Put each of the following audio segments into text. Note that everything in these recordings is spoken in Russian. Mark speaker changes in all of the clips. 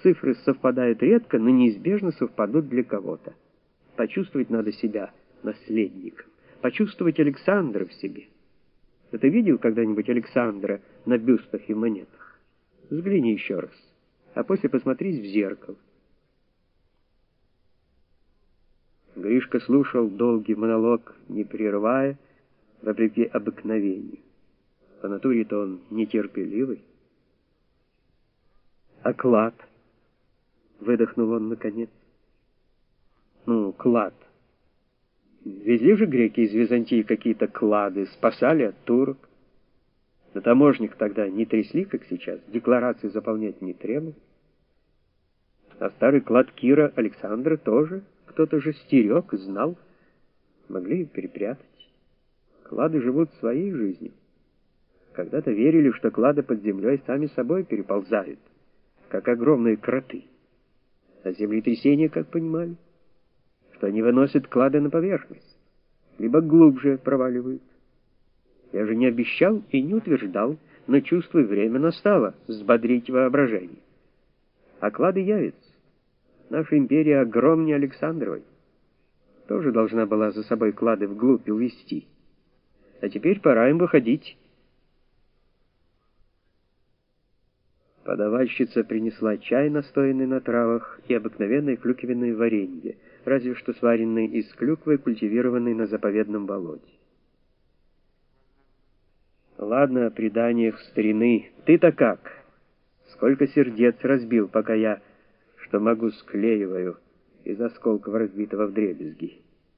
Speaker 1: Цифры совпадают редко, но неизбежно совпадут для кого-то. Почувствовать надо себя наследником. Почувствовать Александра в себе. Ты видел когда-нибудь Александра на бюстах и монетах? Взгляни еще раз, а после посмотрись в зеркало. Гришка слушал долгий монолог, не прерывая, вопреки обыкновению. По натуре-то он нетерпеливый. «А клад?» — выдохнул он наконец. «Ну, клад. Везли же греки из Византии какие-то клады, спасали от турок. На таможнях тогда не трясли, как сейчас, декларации заполнять не требовали. А старый клад Кира Александра тоже кто-то же стерег, знал, могли перепрятать. Клады живут своей жизнью. Когда-то верили, что клады под землей сами собой переползают, как огромные кроты. А землетрясения, как понимали, что они выносят клады на поверхность, либо глубже проваливают. Я же не обещал и не утверждал, но чувствую, время настало взбодрить воображение. А клады явятся. Наша империя огромнее Александровой. Тоже должна была за собой клады вглубь увести. А теперь пора им выходить. Подавальщица принесла чай, настоянный на травах, и обыкновенное клюквенное варенье, разве что сваренное из клюквы, культивированной на заповедном болоте. Ладно, о преданиях старины. Ты-то как? Сколько сердец разбил, пока я, что могу, склеиваю из осколков разбитого вдребезги.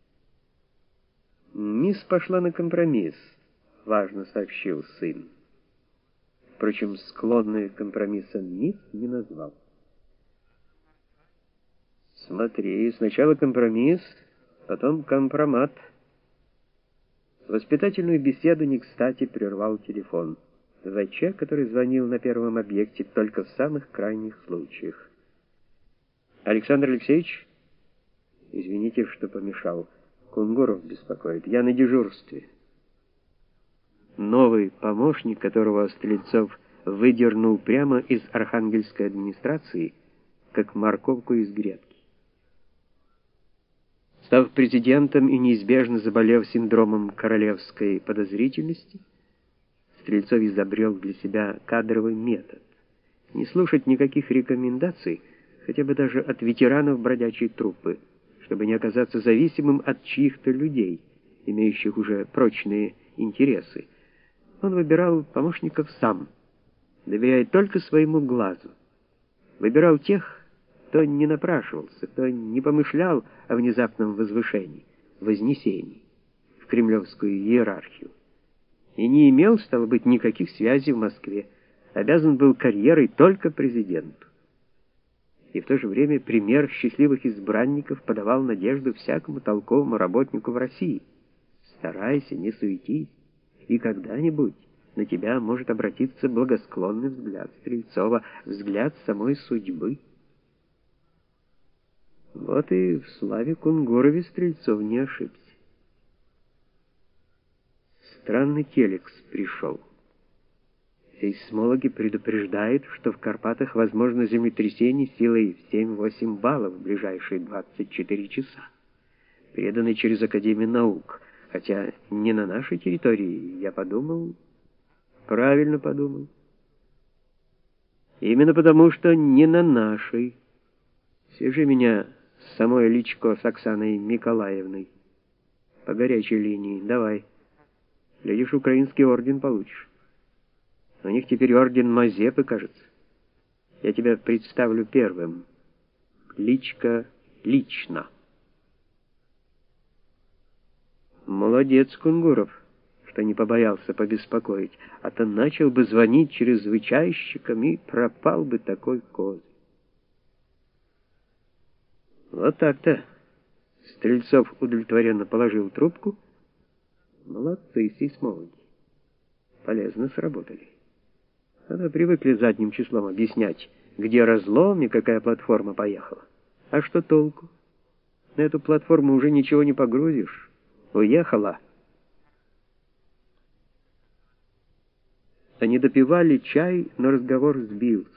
Speaker 1: Мисс пошла на компромисс, важно сообщил сын. Впрочем, склонную к компромиссам мисс не назвал. Смотри, сначала компромисс, потом компромат. Воспитательную беседу не кстати прервал телефон. ВЧ, который звонил на первом объекте только в самых крайних случаях. Александр Алексеевич, извините, что помешал. Кунгуров беспокоит. Я на дежурстве. Новый помощник, которого Стрельцов выдернул прямо из архангельской администрации, как морковку из грядки. Став президентом и неизбежно заболев синдромом королевской подозрительности, Стрельцов изобрел для себя кадровый метод. Не слушать никаких рекомендаций, хотя бы даже от ветеранов бродячей труппы, чтобы не оказаться зависимым от чьих-то людей, имеющих уже прочные интересы. Он выбирал помощников сам, доверяя только своему глазу. Выбирал тех, кто не напрашивался, кто не помышлял о внезапном возвышении, вознесении в кремлевскую иерархию. И не имел, стало быть, никаких связей в Москве, обязан был карьерой только президенту. И в то же время пример счастливых избранников подавал надежду всякому толковому работнику в России. Старайся, не суетись, и когда-нибудь на тебя может обратиться благосклонный взгляд Стрельцова, взгляд самой судьбы. Вот и в Славе Кунгурове Стрельцов не ошибся. Странный телекс пришел. Сейсмологи предупреждают, что в Карпатах возможно землетрясение силой в 7-8 баллов в ближайшие 24 часа. Переданы через Академию наук. Хотя не на нашей территории, я подумал, правильно подумал. Именно потому, что не на нашей. Свяжи меня с самой Личко с Оксаной Николаевной. По горячей линии, давай. Глядишь, украинский орден получишь. У них теперь орден Мазепы, кажется. Я тебя представлю первым. Личко лично. Молодец, Кунгуров, что не побоялся побеспокоить, а то начал бы звонить чрезвычайщикам и пропал бы такой козырь. Вот так-то. Стрельцов удовлетворенно положил трубку. Молодцы сейсмологи. Полезно сработали. А то привыкли задним числом объяснять, где разлом и какая платформа поехала. А что толку? На эту платформу уже ничего не погрузишь. Уехала. Они допивали чай, но разговор сбился.